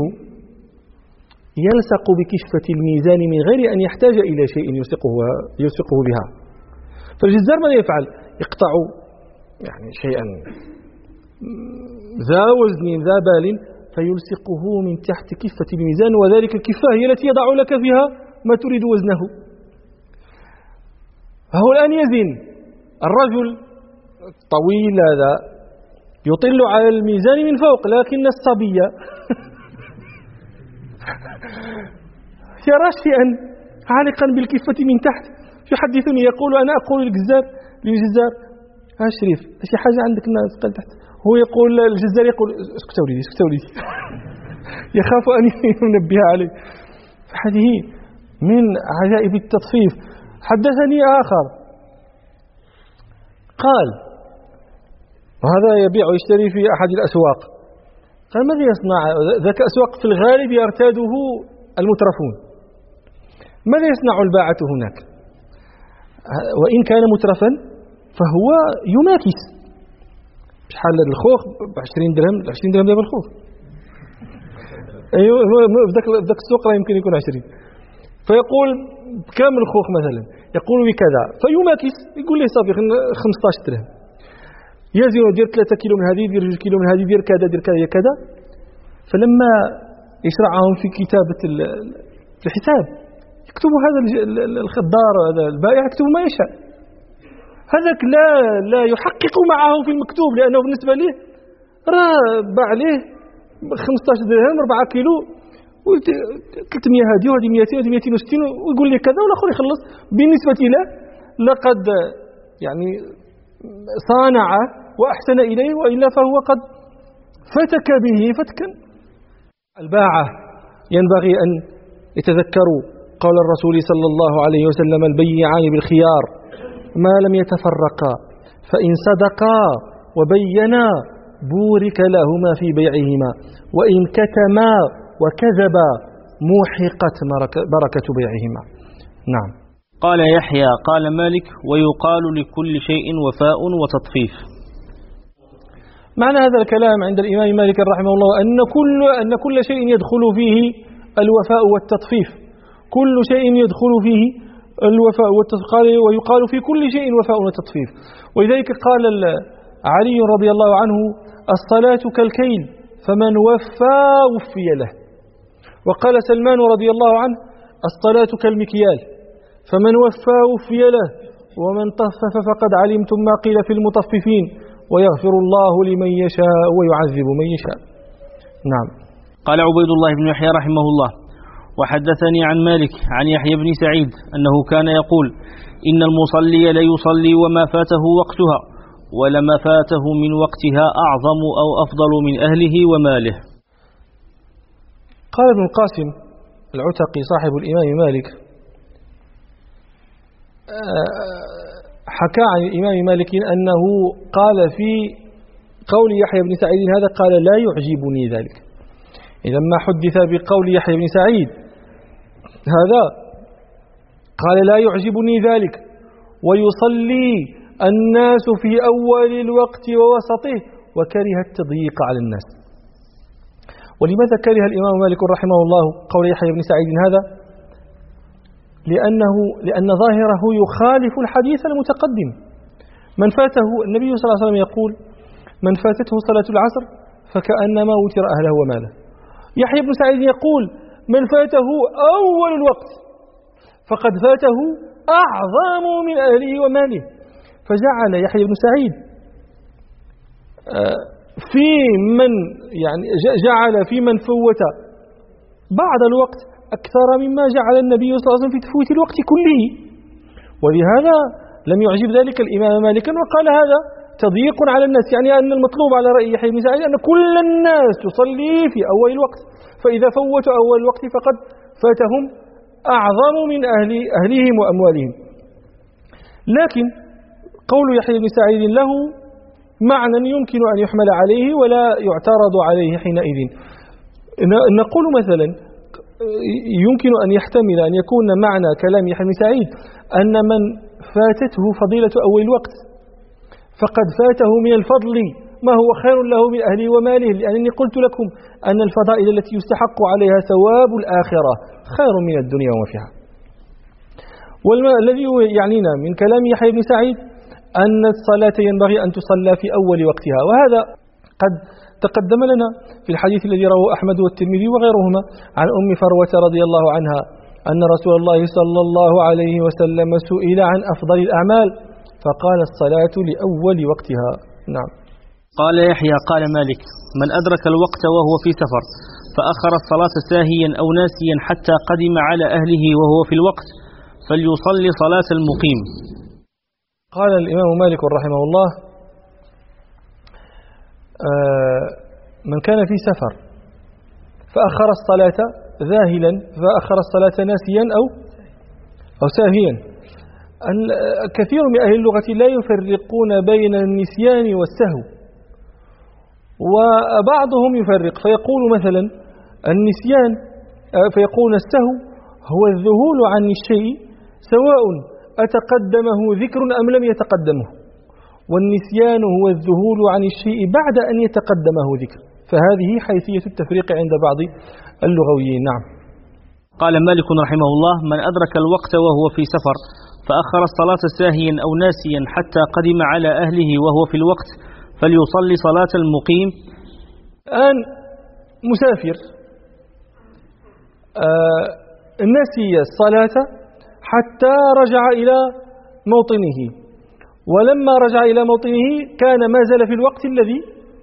يلصق بكشفة الميزان من غير أن يحتاج إلى شيء يلصقه بها، فالجزار ماذا يفعل؟ يقطع يعني شيئا ذا وزن ذا بال فيلصقه من تحت كفة الميزان، وذلك الكفة هي التي يضع لك فيها ما تريد وزنه. فهو الآن يزن الرجل الطويل هذا يطل على الميزان من فوق، لكن الصبي يرى شيئا عالقا بالكفة من تحت. يحدثني يقول أنا أقول للجزار أشرف أشي حاجة عندك الناس قال تحت، هو يقول الجزار يقول اسكت وليدي اسكت وليدي يخاف أن ينبه عليه. فهذه من عجائب التطفيف. حدثني آخر قال وهذا يبيع ويشتري في أحد الأسواق، قال ماذا يصنع ذاك أسواق في الغالب يرتاده المترفون، ماذا يصنع الباعة هناك؟ وإن كان مترفا فهو يماكس، شحال الخوخ ب20 درهم، 20 درهم دابا الخوخ، أيوه في ذاك السوق لا يمكن يكون 20، فيقول كامل الخوخ مثلا يقول بكذا فيماكس، يقول لي صافي 15 درهم، يزن دير 3 كيلو من هذه، دير 2 كيلو من هذه، دير كذا دير كذا كذا. فلما يشرعهم في كتابة الحساب يكتب هذا الخضار هذا البائع يكتب ما يشاء، هذاك لا يحقق معه في المكتوب، لأنه بالنسبة له راه باع عليه 15 درهم 4 كيلو و300 هذه وهذه 200 وهذه 260 ويقول لي كذا والآخر يخلص. بالنسبة له لقد يعني صانع وأحسن إليه، وإلا فهو قد فتك به فتكا. الباعة ينبغي أن يتذكروا قول الرسول صلى الله عليه وسلم البيعان بالخيار ما لم يتفرقا، فإن صدقا وبينا بورك لهما في بيعهما، وإن كتما وكذبا موحقت بركة بيعهما. نعم. قال يحيى قال مالك ويقال لكل شيء وفاء وتطفيف. معنى هذا الكلام عند الإمام مالك رحمه الله أن كل شيء يدخل فيه الوفاء والتطفيف، كل شيء يدخل فيه الوفاء والتطفيف، ويقال في كل شيء وفاء وتطفيف. ولذلك قال علي رضي الله عنه الصلاة كالكيل فمن وفى وفي له. وقال سلمان رضي الله عنه الصلاة كالمكيال فمن وفى وفي له، ومن طفف فقد علمتم ما قيل في المطففين ويغفر الله لمن يشاء ويعذب من يشاء. نعم. قال عبيد الله بن يحيى رحمه الله وحدثني عن مالك عن يحيى بن سعيد أنه كان يقول إن المصلي ليصلي وما فاته وقتها، ولما فاته من وقتها أعظم أو أفضل من أهله وماله. قال ابن القاسم العتقي صاحب الإمام مالك حكى عن الإمام مالك أنه قال في قول يحيى بن سعيد هذا قال لا يعجبني ذلك. إذا ما حدث بقول يحيى بن سعيد هذا قال لا يعجبني ذلك، ويصلي الناس في أول الوقت ووسطه وكره التضييق على الناس. ولماذا كره الإمام مالك رحمه الله قول يحيى بن سعيد هذا؟ لأن ظاهره يخالف الحديث المتقدم. من فاته النبي صلى الله عليه وسلم يقول: من فاتته صلاة العصر فكأنما وتر أهله وماله. يحيى بن سعيد يقول: من فاته أول الوقت فقد فاته أعظم من أهله وماله. فجعل يحيى بن سعيد جعل في من فوت بعض الوقت أكثر مما جعل النبي صلى الله عليه وسلم في تفويت الوقت كله. ولهذا لم يعجب ذلك الإمام مالكا وقال: هذا تضييق على الناس، يعني أن المطلوب على رأي يحيى بن سعيد أن كل الناس تصلي في أول الوقت، فإذا فوتوا أول الوقت فقد فاتهم أعظم من أهلهم وأموالهم. لكن قول يحيى بن سعيد له معنى يمكن أن يحمل عليه ولا يعترض عليه حينئذ. نقول مثلا يمكن أن يحتمل أن يكون معنى كلام يحيى بن سعيد أن من فاتته فضيلة أول الوقت فقد فاته من الفضل ما هو خير له من أهله وماله، لأنني قلت لكم أن الفضائل التي يستحق عليها ثواب الآخرة خير من الدنيا وما فيها. والذي يعنينا من كلام يحيى بن سعيد أن الصلاة ينبغي أن تصلى في أول وقتها، وهذا قد تقدم لنا في الحديث الذي رواه أحمد والترمذي وغيرهما عن أم فروة رضي الله عنها أن رسول الله صلى الله عليه وسلم سئل عن أفضل الأعمال فقال: الصلاة لأول وقتها. نعم. قال يحيى: قال مالك: من أدرك الوقت وهو في سفر فأخر الصلاة ساهيا أو ناسيا حتى قدم على أهله وهو في الوقت فليصلي صلاة المقيم. قال الإمام مالك رحمه الله: من كان في سفر فأخر الصلاة ذاهلا فأخر الصلاة ناسيا أو ساهيا. كثير من أهل اللغة لا يفرقون بين النسيان والسهو، وبعضهم يفرق فيقول مثلا النسيان فيقول السهو هو الذهول عن الشيء سواء أتقدمه ذكر أم لم يتقدمه، والنسيان هو الذهول عن الشيء بعد أن يتقدمه ذكر. فهذه حيثية التفريق عند بعض اللغويين. نعم. قال مالك رحمه الله: من أدرك الوقت وهو في سفر فأخر الصلاة ساهيا أو ناسيا حتى قدم على أهله وهو في الوقت فليصلي صلاة المقيم. الآن مسافر نسي الصلاة حتى رجع إلى موطنه، ولما رجع إلى موطنه كان ما زال في الوقت الذي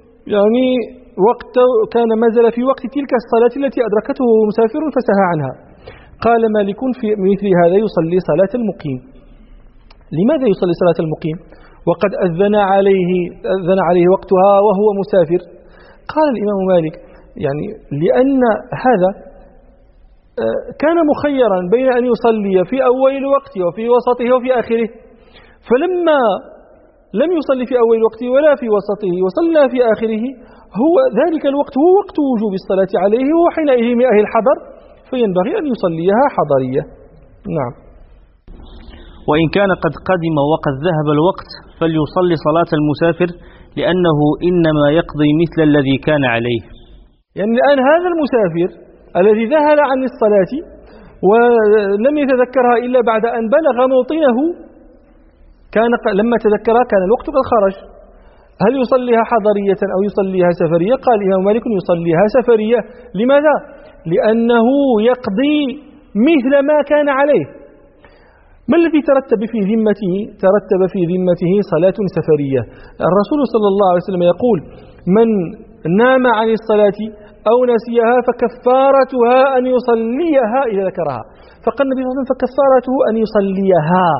كان ما زال في وقت تلك الصلاة التي أدركته وهو مسافر فسهى عنها. قال مالك: في مثل هذا يصلي صلاة المقيم. لماذا يصلي صلاة المقيم وقد أذن عليه وقتها وهو مسافر؟ قال الإمام مالك: لأن هذا كان مخيرا بين أن يصلي في أول الوقت وفي وسطه وفي آخره، فلما لم يصلي في أول الوقت ولا في وسطه وصلى في آخره هو ذلك الوقت هو وقت وجوب الصلاة عليه، وهو حينئذ من أهل الحضر فينبغي أن يصليها حضرية. نعم. وإن كان قد قدم وقد ذهب الوقت فليصلي صلاة المسافر لأنه إنما يقضي مثل الذي كان عليه. الآن هذا المسافر الذي ذهل عن الصلاة ولم يتذكرها إلا بعد أن بلغ موطنه لما تذكرها كان الوقت قد خرج. هل يصليها حضرية أو يصليها سفرية؟ قال الإمام مالك: يصليها سفرية. لماذا؟ لأنه يقضي مثل ما كان عليه. ما الذي ترتب في ذمته؟ ترتب في ذمته صلاة سفرية. الرسول صلى الله عليه وسلم يقول: من نام عن الصلاة أو نسيها فكفارتها أن يصليها إذا ذكرها. فقال النبي صلى الله عليه وسلم: فكفارته أن يصليها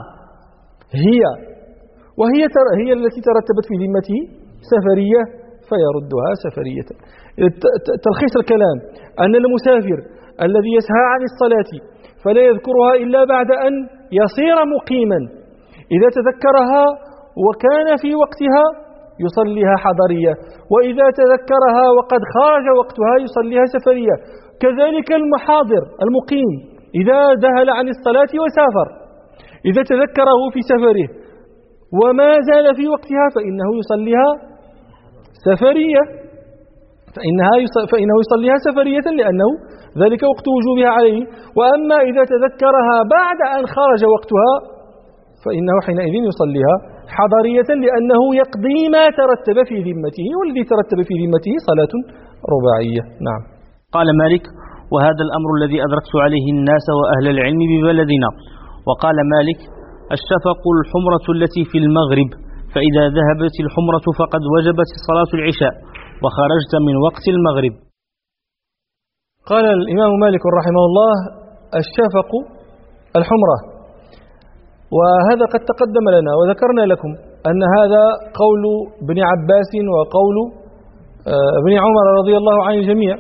وهي التي ترتبت في ذمته سفرية فيردها سفرية. تلخيص الكلام أن المسافر الذي يسهى عن الصلاة فلا يذكرها إلا بعد أن يصير مقيما، إذا تذكرها وكان في وقتها يصليها حضرية، وإذا تذكرها وقد خرج وقتها يصليها سفرية. كذلك المحاضر المقيم إذا ذهل عن الصلاة وسافر إذا تذكره في سفره وما زال في وقتها فإنه يصليها سفرية. فإنه يصليها سفرية لأنه ذلك وقت وجوبها عليه. وأما إذا تذكرها بعد أن خرج وقتها فإنه حينئذ يصليها حضرية لأنه يقضي ما ترتب في ذمته، والذي ترتب في ذمته صلاة رباعية. نعم. قال مالك: وهذا الأمر الذي أدركت عليه الناس وأهل العلم ببلدنا. وقال مالك: الشفق الحمرة التي في المغرب، فإذا ذهبت الحمرة فقد وجبت صلاة العشاء وخرجت من وقت المغرب. قال الإمام مالك رحمه الله: الشفق الحمرة. وهذا قد تقدم لنا وذكرنا لكم أن هذا قول ابن عباس وقول ابن عمر رضي الله عن الجميع.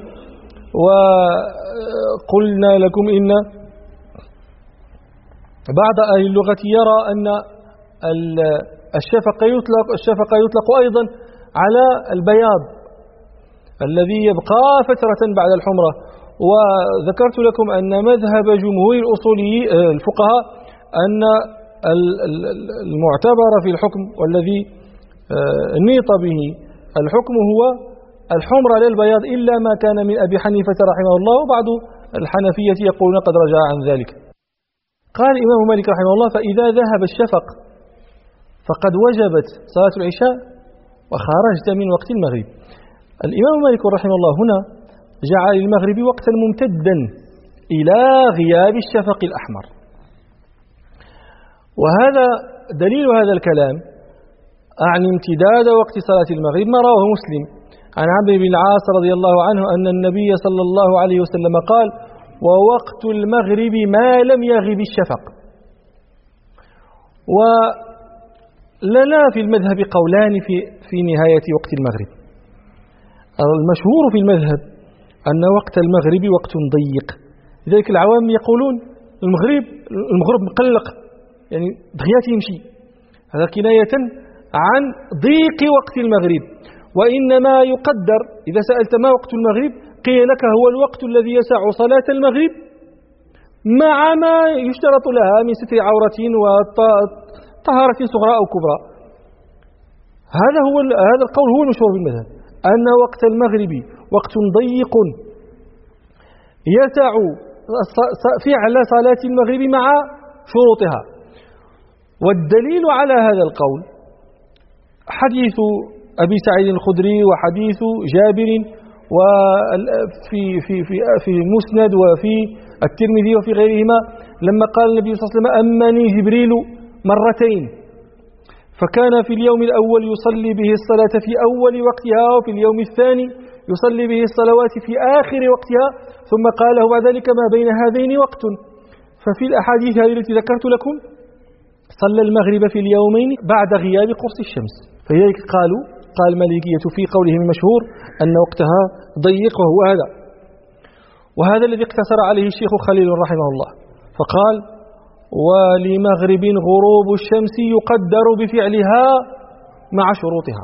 وقلنا لكم إن بعض أهل اللغة يرى أن الشفق يطلق أيضا على البياض الذي يبقى فترة بعد الحمرة. وذكرت لكم أن مذهب جمهور الفقهاء أن المعتبر في الحكم والذي نيط به الحكم هو الحمرة للبياض إلا ما كان من أبي حنيفة رحمه الله، وبعض الحنفية يقولون قد رجع عن ذلك. قال الإمام مالك رحمه الله: فإذا ذهب الشفق فقد وجبت صلاة العشاء وخرجت من وقت المغرب. الإمام مالك رحمه الله هنا جعل المغرب وقتا ممتدا إلى غياب الشفق الأحمر. وهذا دليل هذا الكلام أعني امتداد وقت صلاة المغرب ما رواه مسلم عن عمرو بن العاص رضي الله عنه أن النبي صلى الله عليه وسلم قال: ووقت المغرب ما لم يغب الشفق. ولنا في المذهب قولان في نهاية وقت المغرب. المشهور في المذهب أن وقت المغرب وقت ضيق، لذلك العوام يقولون المغرب مقلق، يعني دغيات يمشي. هذا كناية عن ضيق وقت المغرب. وإنما يقدر إذا سألت ما وقت المغرب قيل لك هو الوقت الذي يسع صلاة المغرب مع ما يشترط لها من ستر عورة وطهارة صغرى أو كبرى. هذا القول هو المشهور بالمذهب، أن وقت المغرب وقت ضيق يسع فعل صلاة المغرب مع شروطها. والدليل على هذا القول حديث أبي سعيد الخدري وحديث جابر في المسند وفي الترمذي وفي غيرهما لما قال النبي صلى الله عليه وسلم: أمني جبريل مرتين، فكان في اليوم الأول يصلي به الصلاة في أول وقتها، وفي اليوم الثاني يصلي به الصلوات في آخر وقتها، ثم قال له بعد ذلك: ما بين هذين وقت. ففي الأحاديث هذه التي ذكرت لكم صلى المغرب في اليومين بعد غياب قرص الشمس. فلذلك قال المالكية في قولهم المشهور أن وقتها ضيق، وهو هذا. وهذا الذي اقتصر عليه الشيخ خليل رحمه الله، فقال: ولمغرب غروب الشمس يقدر بفعلها مع شروطها.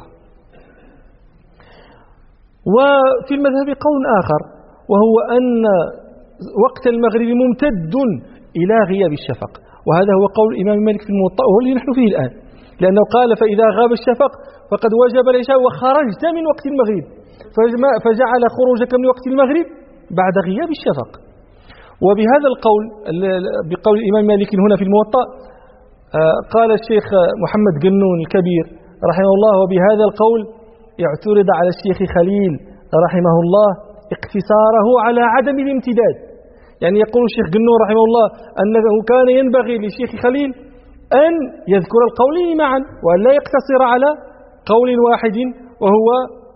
وفي المذهب قول آخر، وهو أن وقت المغرب ممتد إلى غياب الشفق، وهذا هو قول الإمام مالك في الموطأ، وهو الذي نحن فيه الآن، لأنه قال: فإذا غاب الشفق فقد وجب العشاء وخرجت من وقت المغرب، فجعل خروجك من وقت المغرب بعد غياب الشفق. وبهذا القول، بقول الإمام مالك هنا في الموطأ، قال الشيخ محمد قنون الكبير رحمه الله: وبهذا القول اعترض على الشيخ خليل رحمه الله اقتصاره على عدم الامتداد. يعني يقول الشيخ قنون رحمه الله أنه كان ينبغي للشيخ خليل أن يذكر القولين معا وأن لا يقتصر على قول واحد وهو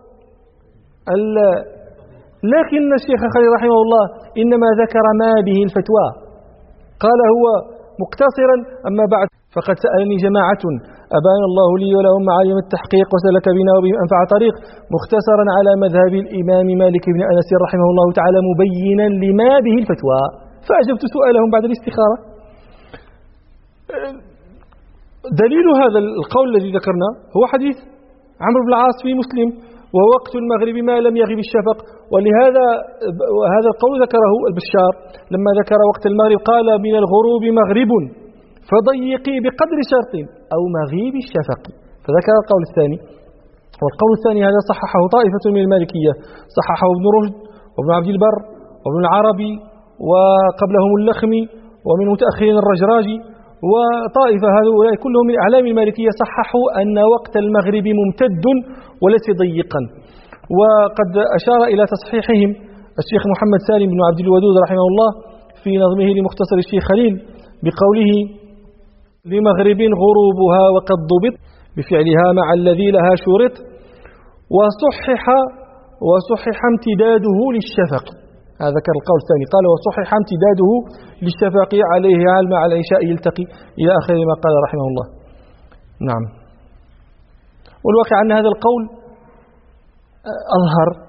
لكن الشيخ خليل رحمه الله إنما ذكر ما به الفتوى، قال هو مقتصرا. أما بعد فقد سألني جماعة أبان الله لي ولهم معالم التحقيق وسلك بنا وبهم أنفع طريق مختصرا على مذهب الإمام مالك بن أنس رحمه الله تعالى مبينا لما به الفتوى، فأجبت سؤالهم بعد الاستخارة. دليل هذا القول الذي ذكرنا هو حديث عمرو بن العاص في مسلم: ووقت المغرب ما لم يغب الشفق. ولهذا هذا القول ذكره البشار لما ذكر وقت المغرب، قال: من الغروب مغرب فضيقي بقدر شرط أو مغيب الشفق، فذكر القول الثاني. والقول الثاني هذا صححه طائفة من المالكية، صححه ابن رشد وابن عبد البر وابن العربي وقبلهم اللخمي ومن متأخرين الرجراجي وطائفة هؤلاء كلهم من أعلام المالكية صححوا أن وقت المغرب ممتد وليس ضيقا. وقد أشار إلى تصحيحهم الشيخ محمد سالم بن عبد الودود رحمه الله في نظمه لمختصر الشيخ خليل بقوله: لمغرب غروبها وقد ضبط بفعلها مع الذي لها شرط، وصحح امتداده للشفق. هذا كان القول الثاني، قال: وصحح امتداده للشفق عليه مع العشاء يلتقي، إلى آخر ما قال رحمه الله. نعم. والواقع أن هذا القول أظهر،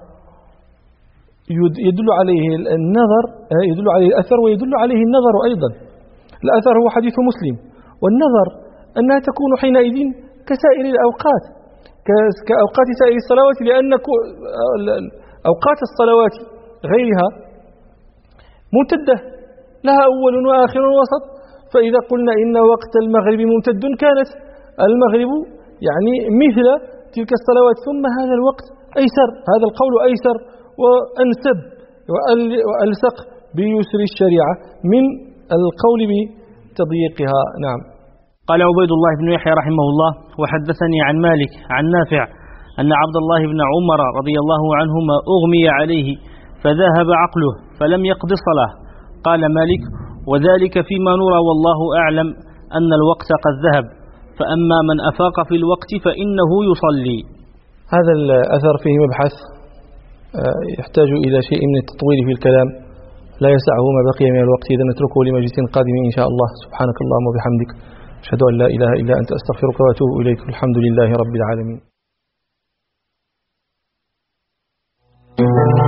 يدل عليه النظر، يدل عليه الأثر ويدل عليه النظر أيضا. الأثر هو حديث مسلم، والنظر أنها تكون حينئذ كسائر الأوقات، كأوقات سائر الصلوات، لأن أوقات الصلوات غيرها ممتدة، لها أول وآخر ووسط. فإذا قلنا إن وقت المغرب ممتد كانت المغرب يعني مثل تلك الصلوات، ثم هذا الوقت أيسر، هذا القول أيسر وأنسب وألصق بيسر الشريعة من القول بتضييقها. نعم. قال عبيد الله بن يحيى رحمه الله: وحدثني عن مالك عن نافع أن عبد الله بن عمر رضي الله عنهما أغمي عليه فذهب عقله فلم يقض الصلاة. قال مالك: وذلك فيما نرى والله أعلم أن الوقت قد ذهب، فأما من أفاق في الوقت فإنه يصلي. هذا الأثر فيه مبحث يحتاج إلى شيء من التطويل في الكلام، لا يسعه ما بقي من الوقت، إذا نتركه لمجلس قادم إن شاء الله. سبحانك اللهم وبحمدك، أشهد أن لا إله إلا أنت، أستغفرك وأتوب إليك. الحمد لله رب العالمين.